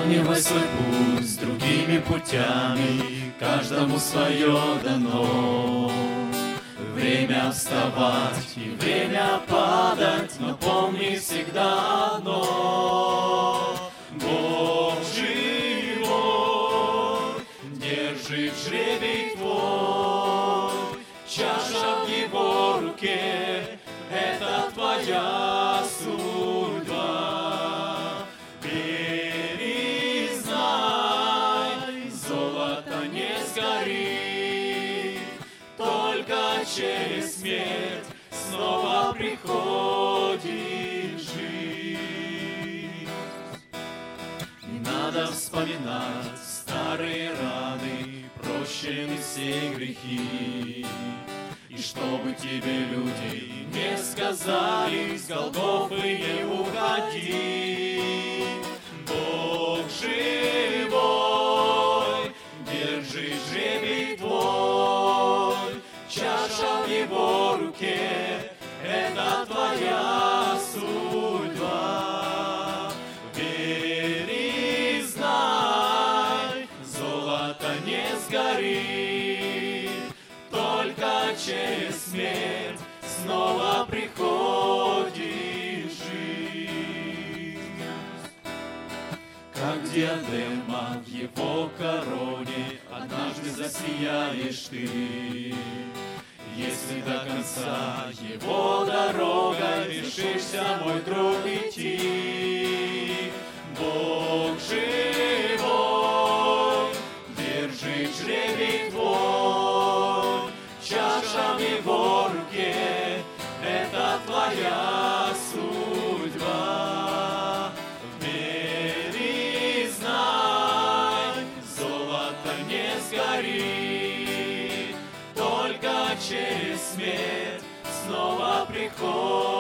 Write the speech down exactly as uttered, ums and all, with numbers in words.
сравнивай свой путь с другими путями, каждому свое дано. Время вставать и время падать, но помни всегда одно: Бог живой, держит жребий твой, чаша в Его руке — это твоя судьба. Бери, знай, золото не сгорит, только через смерть снова приходит жизнь. Не надо вспоминать старые раны, прощены все грехи. И чтобы тебе люди не сказали, с Голгофы не уходи. Бог живой, держи жребий твой, чаша в Его руке — это твоя судьба. Бери, знай, золото не сгорит, только через смерть снова приходит жизнь. Как диадема в Его короне однажды засияешь ты, если до конца Его дорогой решишься, мой друг, идти. Бог живой, держит жребий твой, чаша в Его руке — это твоя судьба. Бери, знай, золото не сгорит, только через смерть снова приходит